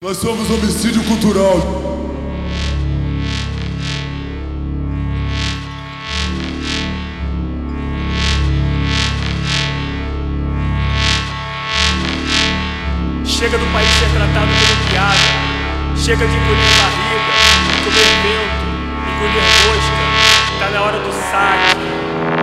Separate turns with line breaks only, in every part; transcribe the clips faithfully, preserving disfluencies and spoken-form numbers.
Nós somos homicídio cultural.
Chega do país ser tratado como piada. Chega de engolir barriga, comer vento, engolir mosca. Tá na hora do saque.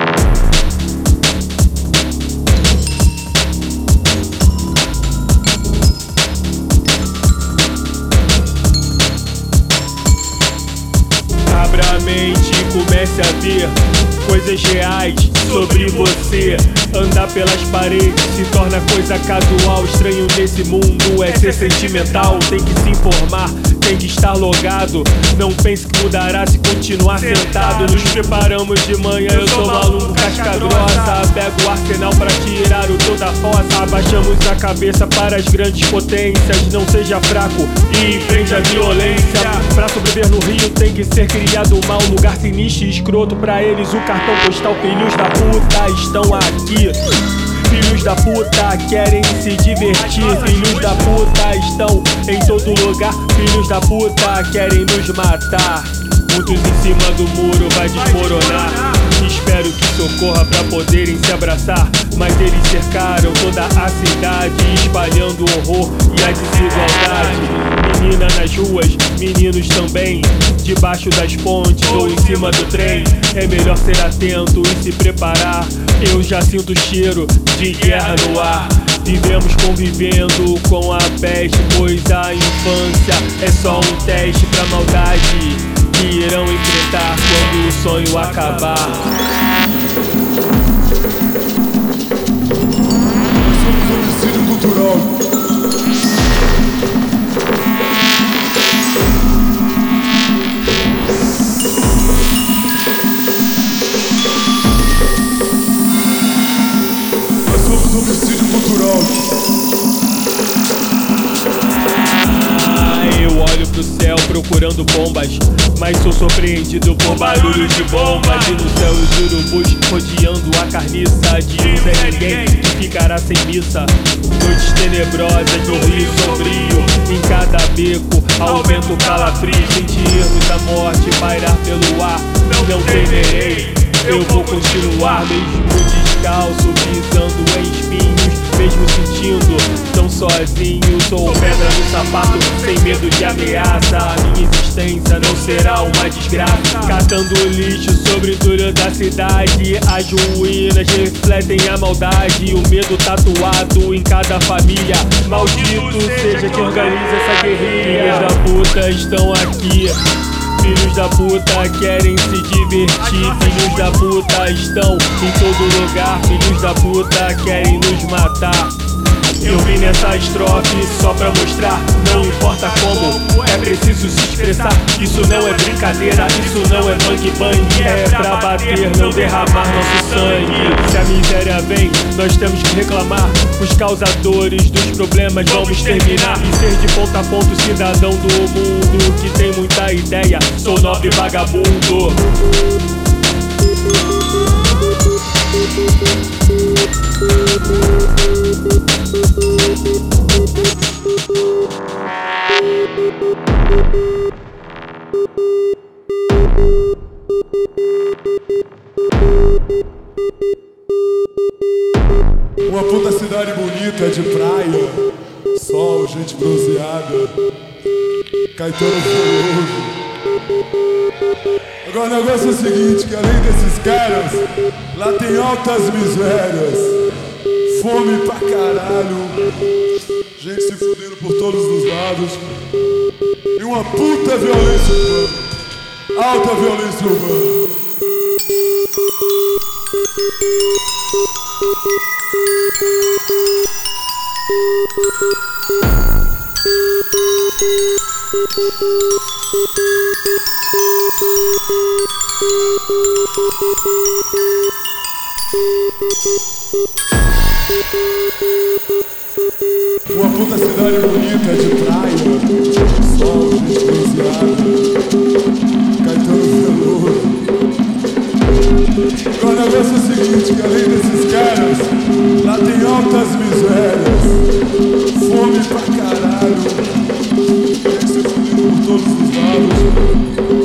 Abra a mente e comece a ver coisas reais sobre você. Andar pelas paredes se torna coisa casual. Estranho nesse mundo é ser sentimental. Tem que se informar, tem que estar logado. Não pense que mudará se continuar sentado. Nos preparamos de manhã, eu sou maluco, casca grossa. Pego o arsenal pra tirar o teu da fossa. Abaixamos a cabeça para as grandes potências. Não seja fraco e enfrente a violência. Pra sobreviver no Rio tem que ser criado mal. Lugar sinistro e escroto pra eles. O cartão postal, filhos da puta estão aqui. Filhos da puta querem se divertir. Filhos da puta estão em todo lugar. Filhos da puta querem nos matar. Muitos em cima do muro vai desmoronar. Espero que socorra pra poderem se abraçar. Mas eles cercaram toda a cidade, espalhando o horror e a desigualdade. Menina nas ruas, meninos também, debaixo das pontes ou em cima do trem. É melhor ser atento e se preparar. Eu já sinto o cheiro de guerra no ar. Vivemos convivendo com a peste, pois a infância é só um teste pra maldade que irão enfrentar quando o sonho acabar.
Nós somos homicídio cultural. Nós somos homicídio cultural.
Eu olho pro céu procurando bombas, mas sou surpreendido por barulhos de bombas. E no céu os urubus rodeando a carniça de um Zé Ninguém que ficará sem missa. Noites tenebrosas no rio sombrio, em cada beco aumenta o calafrio. Sentirmos a morte pairar pelo ar, não temerei, eu vou continuar. Mesmo descalço, pisando em espinhos, mesmo sentindo tão sozinho. Sou pedra no sapato, sem medo de ameaça. A minha existência não será uma desgraça. Catando lixo sobre tudo da cidade. As ruínas refletem a maldade. O medo tatuado em cada família. Maldito seja quem organiza essa guerrilha. Filhos da puta estão aqui. Filhos da puta querem se divertir. Filhos da puta estão em todo lugar. Filhos da puta querem nos matar. Eu vim nessa estrofe só pra mostrar, não importa como, é preciso se expressar. Isso não é brincadeira, isso não é bang bang. É pra bater, não derramar nosso sangue. Se a miséria vem, nós temos que reclamar. Os causadores dos problemas vamos terminar. E ser de ponta a ponta cidadão do mundo que tem muita ideia, sou nobre vagabundo.
Uma puta cidade bonita de praia, sol, gente bronzeada, Caetano Veloso. Agora o negócio é o seguinte, que além desses caras, lá tem altas misérias, fome pra caralho, gente se fudendo por todos os lados e uma puta violência urbana, alta violência urbana. Uma puta cidade bonita de praia, sol, gente bronzeada, Caetano Veloso. Agora o negócio é o seguinte, que além desses caras, lá tem altas misérias, fome pra caralho, todos os lados.